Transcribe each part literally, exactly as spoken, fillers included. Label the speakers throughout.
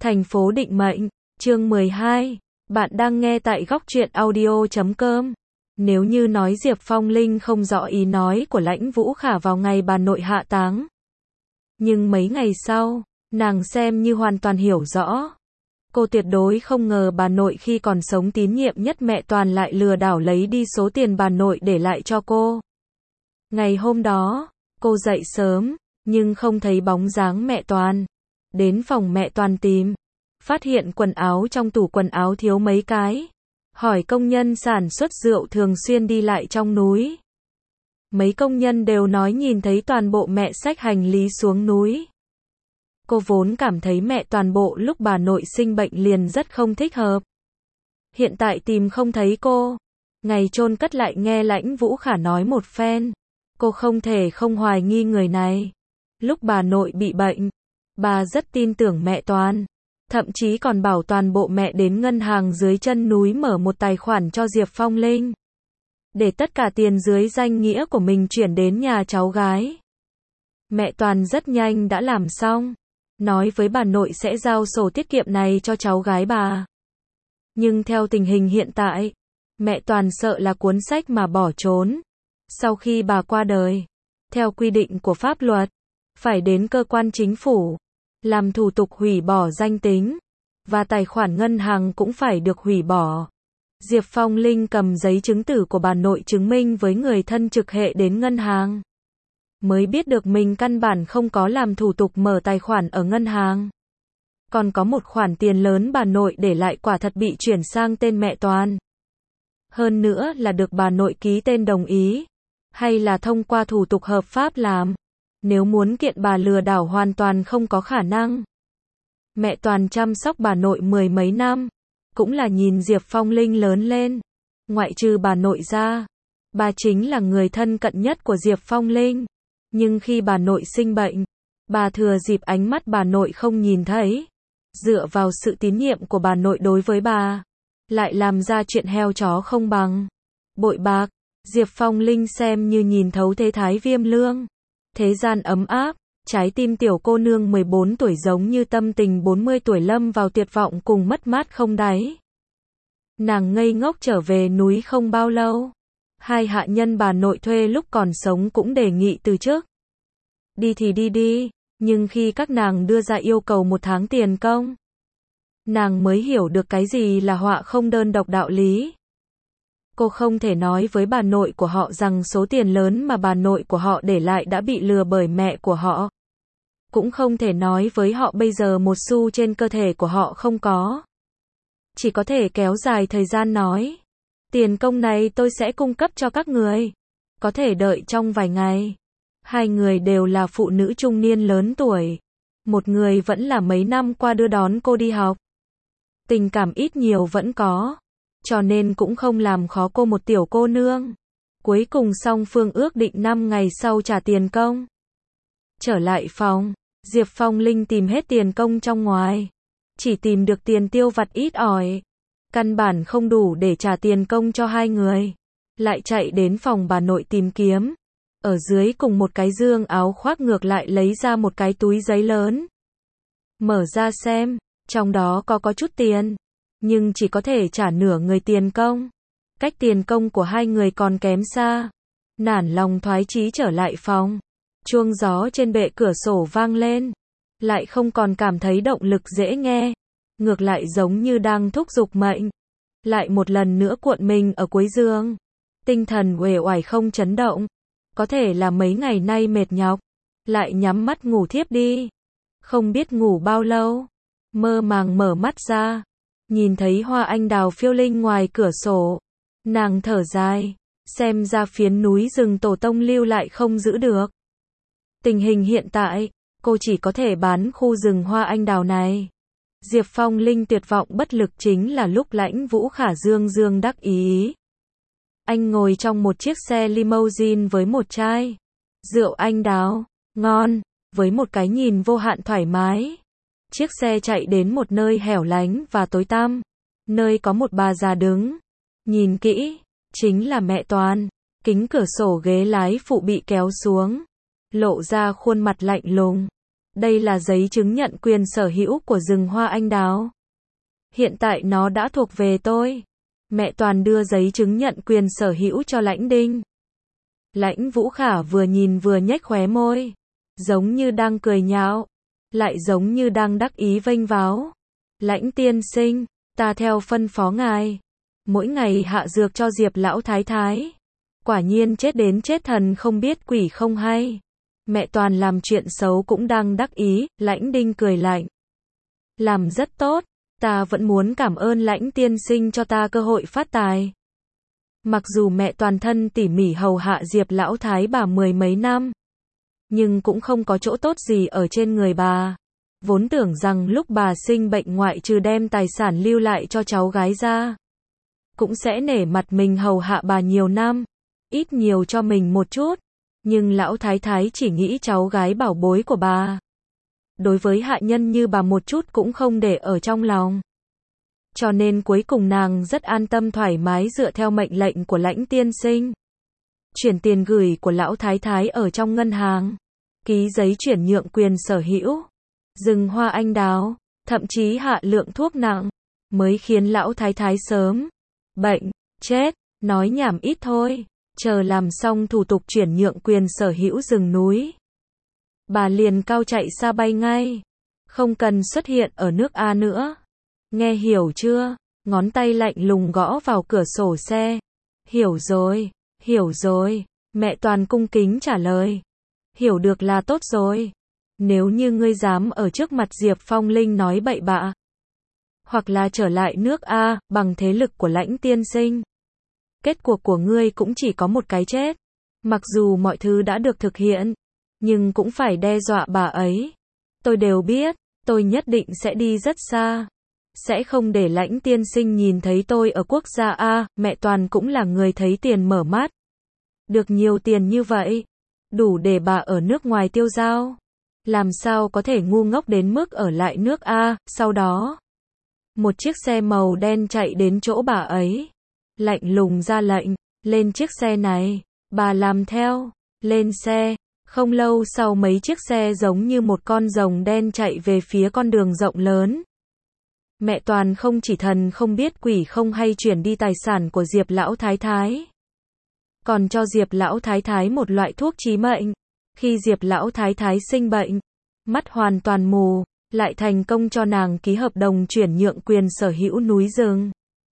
Speaker 1: Thành phố định mệnh, chương mười hai. Bạn đang nghe tại góc truyện audio chấm com. Nếu như nói Diệp Phong Linh không rõ ý nói của Lãnh Vũ Khả vào ngày bà nội hạ táng. Nhưng mấy ngày sau, nàng xem như hoàn toàn hiểu rõ. Cô tuyệt đối không ngờ bà nội khi còn sống tín nhiệm nhất mẹ Toàn lại lừa đảo lấy đi số tiền bà nội để lại cho cô. Ngày hôm đó, cô dậy sớm, nhưng không thấy bóng dáng mẹ Toàn. Đến phòng mẹ Toàn tìm, phát hiện quần áo trong tủ quần áo thiếu mấy cái. Hỏi công nhân sản xuất rượu thường xuyên đi lại trong núi. Mấy công nhân đều nói nhìn thấy toàn bộ mẹ xách hành lý xuống núi. Cô vốn cảm thấy mẹ toàn bộ lúc bà nội sinh bệnh liền rất không thích hợp. Hiện tại tìm không thấy cô. Ngày chôn cất lại nghe Lãnh Vũ Khả nói một phen. Cô không thể không hoài nghi người này. Lúc bà nội bị bệnh, bà rất tin tưởng mẹ Toàn. Thậm chí còn bảo toàn bộ mẹ đến ngân hàng dưới chân núi mở một tài khoản cho Diệp Phong Linh. Để tất cả tiền dưới danh nghĩa của mình chuyển đến nhà cháu gái. Mẹ Toàn rất nhanh đã làm xong. Nói với bà nội sẽ giao sổ tiết kiệm này cho cháu gái bà. Nhưng theo tình hình hiện tại, mẹ Toàn sợ là cuốn sách mà bỏ trốn. Sau khi bà qua đời, theo quy định của pháp luật, phải đến cơ quan chính phủ, làm thủ tục hủy bỏ danh tính, và tài khoản ngân hàng cũng phải được hủy bỏ. Diệp Phong Linh cầm giấy chứng tử của bà nội chứng minh với người thân trực hệ đến ngân hàng. Mới biết được mình căn bản không có làm thủ tục mở tài khoản ở ngân hàng. Còn có một khoản tiền lớn bà nội để lại quả thật bị chuyển sang tên mẹ Toàn. Hơn nữa là được bà nội ký tên đồng ý, hay là thông qua thủ tục hợp pháp làm. Nếu muốn kiện bà lừa đảo hoàn toàn không có khả năng. Mẹ Toàn chăm sóc bà nội mười mấy năm, cũng là nhìn Diệp Phong Linh lớn lên. Ngoại trừ bà nội ra, bà chính là người thân cận nhất của Diệp Phong Linh. Nhưng khi bà nội sinh bệnh, bà thừa dịp ánh mắt bà nội không nhìn thấy. Dựa vào sự tín nhiệm của bà nội đối với bà, lại làm ra chuyện heo chó không bằng. Bội bạc, Diệp Phong Linh xem như nhìn thấu thế thái viêm lương. Thế gian ấm áp, trái tim tiểu cô nương mười bốn tuổi giống như tâm tình bốn mươi tuổi lâm vào tuyệt vọng cùng mất mát không đáy. Nàng ngây ngốc trở về núi không bao lâu. Hai hạ nhân bà nội thuê lúc còn sống cũng đề nghị từ chức. Đi thì đi đi, nhưng khi các nàng đưa ra yêu cầu một tháng tiền công, nàng mới hiểu được cái gì là họa không đơn độc đạo lý. Cô không thể nói với bà nội của họ rằng số tiền lớn mà bà nội của họ để lại đã bị lừa bởi mẹ của họ. Cũng không thể nói với họ bây giờ một xu trên cơ thể của họ không có. Chỉ có thể kéo dài thời gian nói. Tiền công này tôi sẽ cung cấp cho các người. Có thể đợi trong vài ngày. Hai người đều là phụ nữ trung niên lớn tuổi. Một người vẫn là mấy năm qua đưa đón cô đi học. Tình cảm ít nhiều vẫn có. Cho nên cũng không làm khó cô một tiểu cô nương. Cuối cùng song phương ước định năm ngày sau trả tiền công. Trở lại phòng, Diệp Phong Linh tìm hết tiền công trong ngoài. Chỉ tìm được tiền tiêu vặt ít ỏi. Căn bản không đủ để trả tiền công cho hai người. Lại chạy đến phòng bà nội tìm kiếm. Ở dưới cùng một cái dương áo khoác ngược lại lấy ra một cái túi giấy lớn. Mở ra xem, trong đó có có chút tiền. Nhưng chỉ có thể trả nửa người tiền công. Cách tiền công của hai người còn kém xa. Nản lòng thoái chí trở lại phòng. Chuông gió trên bệ cửa sổ vang lên. Lại không còn cảm thấy động lực dễ nghe. Ngược lại giống như đang thúc giục mệnh. Lại một lần nữa cuộn mình ở cuối giường. Tinh thần uể oải không chấn động. Có thể là mấy ngày nay mệt nhọc. Lại nhắm mắt ngủ thiếp đi. Không biết ngủ bao lâu. Mơ màng mở mắt ra. Nhìn thấy hoa anh đào phiêu linh ngoài cửa sổ. Nàng thở dài. Xem ra phiến núi rừng tổ tông lưu lại không giữ được. Tình hình hiện tại, cô chỉ có thể bán khu rừng hoa anh đào này. Diệp Phong Linh tuyệt vọng bất lực chính là lúc Lãnh Vũ Khả dương dương đắc ý. Anh ngồi trong một chiếc xe limousine với một chai rượu anh đào, ngon, với một cái nhìn vô hạn thoải mái. Chiếc xe chạy đến một nơi hẻo lánh và tối tăm. Nơi có một bà già đứng. Nhìn kỹ, chính là mẹ Toàn. Kính cửa sổ ghế lái phụ bị kéo xuống. Lộ ra khuôn mặt lạnh lùng. Đây là giấy chứng nhận quyền sở hữu của rừng hoa anh đào. Hiện tại nó đã thuộc về tôi. Mẹ Toàn đưa giấy chứng nhận quyền sở hữu cho Lãnh Đinh. Lãnh Vũ Khả vừa nhìn vừa nhếch khóe môi. Giống như đang cười nhạo. Lại giống như đang đắc ý vênh váo. Lãnh tiên sinh, ta theo phân phó ngài. Mỗi ngày hạ dược cho Diệp lão thái thái. Quả nhiên chết đến chết thần không biết quỷ không hay. Mẹ Toàn làm chuyện xấu cũng đang đắc ý, Lãnh Đinh cười lạnh. Làm rất tốt, ta vẫn muốn cảm ơn Lãnh tiên sinh cho ta cơ hội phát tài. Mặc dù mẹ Toàn thân tỉ mỉ hầu hạ Diệp lão thái bà mười mấy năm, nhưng cũng không có chỗ tốt gì ở trên người bà. Vốn tưởng rằng lúc bà sinh bệnh ngoại trừ đem tài sản lưu lại cho cháu gái ra, cũng sẽ nể mặt mình hầu hạ bà nhiều năm, ít nhiều cho mình một chút. Nhưng lão thái thái chỉ nghĩ cháu gái bảo bối của bà. Đối với hạ nhân như bà một chút cũng không để ở trong lòng. Cho nên cuối cùng nàng rất an tâm thoải mái dựa theo mệnh lệnh của Lãnh tiên sinh. Chuyển tiền gửi của lão thái thái ở trong ngân hàng. Ký giấy chuyển nhượng quyền sở hữu. Rừng hoa anh đào. Thậm chí hạ lượng thuốc nặng. Mới khiến lão thái thái sớm. Bệnh. Chết. Nói nhảm ít thôi. Chờ làm xong thủ tục chuyển nhượng quyền sở hữu rừng núi. Bà liền cao chạy xa bay ngay. Không cần xuất hiện ở nước A nữa. Nghe hiểu chưa? Ngón tay lạnh lùng gõ vào cửa sổ xe. Hiểu rồi, hiểu rồi. Mẹ Toàn cung kính trả lời. Hiểu được là tốt rồi. Nếu như ngươi dám ở trước mặt Diệp Phong Linh nói bậy bạ, hoặc là trở lại nước A, bằng thế lực của Lãnh tiên sinh, kết cuộc của ngươi cũng chỉ có một cái chết. Mặc dù mọi thứ đã được thực hiện, nhưng cũng phải đe dọa bà ấy. Tôi đều biết, tôi nhất định sẽ đi rất xa. Sẽ không để Lãnh tiên sinh nhìn thấy tôi ở quốc gia A. Mẹ Toàn cũng là người thấy tiền mở mắt. Được nhiều tiền như vậy, đủ để bà ở nước ngoài tiêu dao. Làm sao có thể ngu ngốc đến mức ở lại nước A. Sau đó, một chiếc xe màu đen chạy đến chỗ bà ấy. Lạnh lùng ra lệnh, lên chiếc xe này. Bà làm theo, lên xe. Không lâu sau mấy chiếc xe giống như một con rồng đen chạy về phía con đường rộng lớn. Mẹ Toàn không chỉ thần không biết quỷ không hay chuyển đi tài sản của Diệp lão thái thái, còn cho Diệp lão thái thái một loại thuốc chí mệnh. Khi Diệp lão thái thái sinh bệnh, mắt hoàn toàn mù, lại thành công cho nàng ký hợp đồng chuyển nhượng quyền sở hữu núi rừng.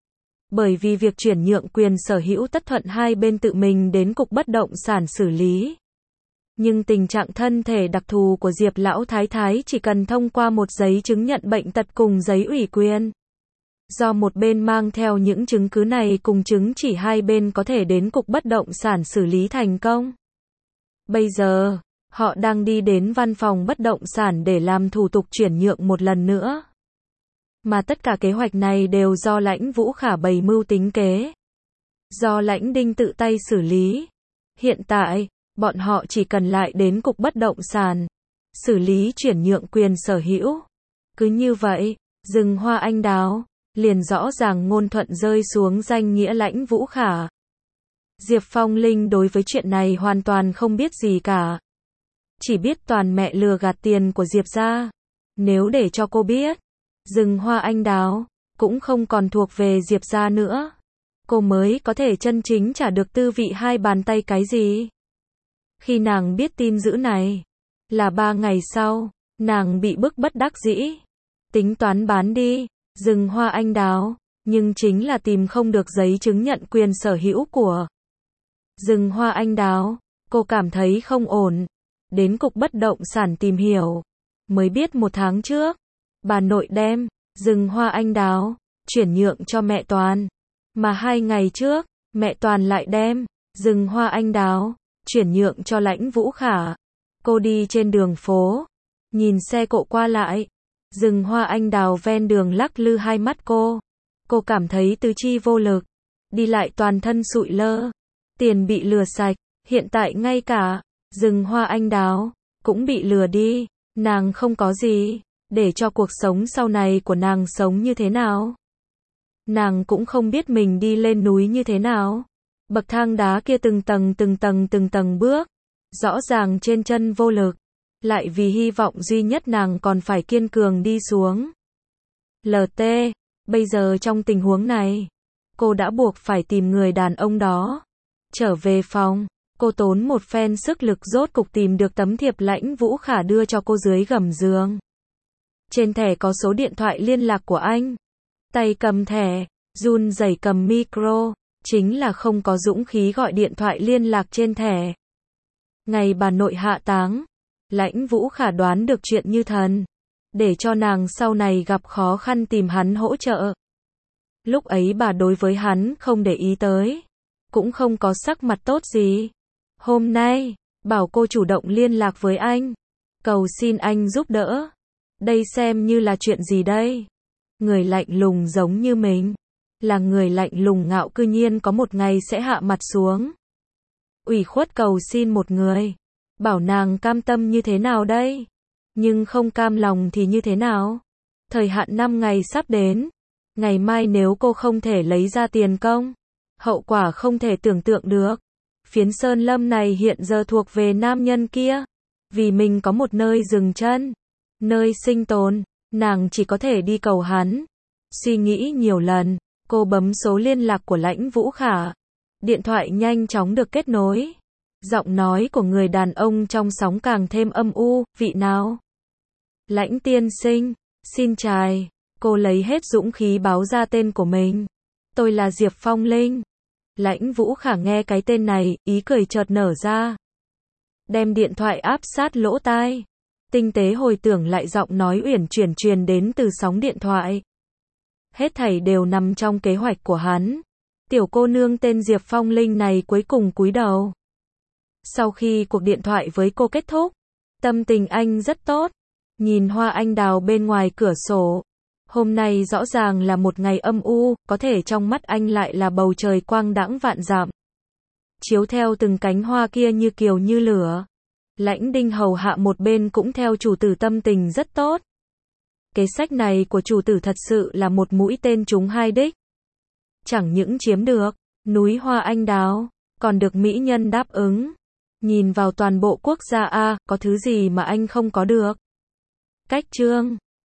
Speaker 1: Bởi vì việc chuyển nhượng quyền sở hữu tất thuận hai bên tự mình đến cục bất động sản xử lý. Nhưng tình trạng thân thể đặc thù của Diệp lão thái thái chỉ cần thông qua một giấy chứng nhận bệnh tật cùng giấy ủy quyền. Do một bên mang theo những chứng cứ này cùng chứng chỉ hai bên có thể đến cục bất động sản xử lý thành công. Bây giờ, họ đang đi đến văn phòng bất động sản để làm thủ tục chuyển nhượng một lần nữa. Mà tất cả kế hoạch này đều do Lãnh Vũ Khả bày mưu tính kế. Do Lãnh Đinh tự tay xử lý. Hiện tại, bọn họ chỉ cần lại đến cục bất động sản, xử lý chuyển nhượng quyền sở hữu. Cứ như vậy, rừng hoa anh đào, liền rõ ràng ngôn thuận rơi xuống danh nghĩa Lãnh Vũ Khả. Diệp Phong Linh đối với chuyện này hoàn toàn không biết gì cả. Chỉ biết toàn mẹ lừa gạt tiền của Diệp ra. Nếu để cho cô biết, rừng hoa anh đào cũng không còn thuộc về Diệp ra nữa, cô mới có thể chân chính trả được tư vị hai bàn tay cái gì. Khi nàng biết tin dữ này, là ba ngày sau, nàng bị bức bất đắc dĩ. Tính toán bán đi, rừng hoa anh đào, nhưng chính là tìm không được giấy chứng nhận quyền sở hữu của rừng hoa anh đào. Cô cảm thấy không ổn. Đến cục bất động sản tìm hiểu, mới biết một tháng trước, bà nội đem rừng hoa anh đào chuyển nhượng cho mẹ Toàn. Mà hai ngày trước, mẹ Toàn lại đem rừng hoa anh đào chuyển nhượng cho Lãnh Vũ Khả. Cô đi trên đường phố, nhìn xe cộ qua lại, rừng hoa anh đào ven đường lắc lư hai mắt cô. Cô cảm thấy tứ chi vô lực, đi lại toàn thân sụi lơ, tiền bị lừa sạch, hiện tại ngay cả rừng hoa anh đào cũng bị lừa đi. Nàng không có gì, để cho cuộc sống sau này của nàng sống như thế nào. Nàng cũng không biết mình đi lên núi như thế nào. Bậc thang đá kia từng tầng từng tầng từng tầng bước, rõ ràng trên chân vô lực. lại vì hy vọng duy nhất nàng còn phải kiên cường đi xuống. lờ tê, bây giờ trong tình huống này, cô đã buộc phải tìm người đàn ông đó. Trở về phòng, cô tốn một phen sức lực rốt cục tìm được tấm thiệp Lãnh Vũ Khả đưa cho cô dưới gầm giường. Trên thẻ có số điện thoại liên lạc của anh. Tay cầm thẻ, run rẩy cầm micro, chính là không có dũng khí gọi điện thoại liên lạc trên thẻ. Ngày bà nội hạ táng, Lãnh Vũ Khả đoán được chuyện như thần, để cho nàng sau này gặp khó khăn tìm hắn hỗ trợ. Lúc ấy bà đối với hắn không để ý tới, cũng không có sắc mặt tốt gì. Hôm nay, bảo cô chủ động liên lạc với anh, cầu xin anh giúp đỡ. Đây xem như là chuyện gì đây? Người lạnh lùng giống như mình, là người lạnh lùng ngạo cư nhiên có một ngày sẽ hạ mặt xuống. Ủy khuất cầu xin một người, bảo nàng cam tâm như thế nào đây? Nhưng không cam lòng thì như thế nào? Thời hạn năm ngày sắp đến, ngày mai nếu cô không thể lấy ra tiền công, hậu quả không thể tưởng tượng được. Phiến Sơn Lâm này hiện giờ thuộc về nam nhân kia, vì mình có một nơi dừng chân, nơi sinh tồn, nàng chỉ có thể đi cầu hắn. Suy nghĩ nhiều lần, cô bấm số liên lạc của Lãnh Vũ Khả. Điện thoại nhanh chóng được kết nối. Giọng nói của người đàn ông trong sóng càng thêm âm u, vị nào? Lãnh tiên sinh, xin chào. Cô lấy hết dũng khí báo ra tên của mình. Tôi là Diệp Phong Linh. Lãnh Vũ Khả nghe cái tên này, ý cười chợt nở ra. Đem điện thoại áp sát lỗ tai. Tinh tế hồi tưởng lại giọng nói uyển chuyển truyền đến từ sóng điện thoại. Hết thảy đều nằm trong kế hoạch của hắn. Tiểu cô nương tên Diệp Phong Linh này cuối cùng cúi đầu. Sau khi cuộc điện thoại với cô kết thúc, tâm tình anh rất tốt. Nhìn hoa anh đào bên ngoài cửa sổ. Hôm nay rõ ràng là một ngày âm u, có thể trong mắt anh lại là bầu trời quang đãng vạn dặm. Chiếu theo từng cánh hoa kia như kiều như lửa. Lãnh Đinh hầu hạ một bên cũng theo chủ tử tâm tình rất tốt. Kế sách này của chủ tử thật sự là một mũi tên trúng hai đích. Chẳng những chiếm được núi hoa anh đào, còn được mỹ nhân đáp ứng. Nhìn vào toàn bộ quốc gia A, có thứ gì mà anh không có được? Cách chương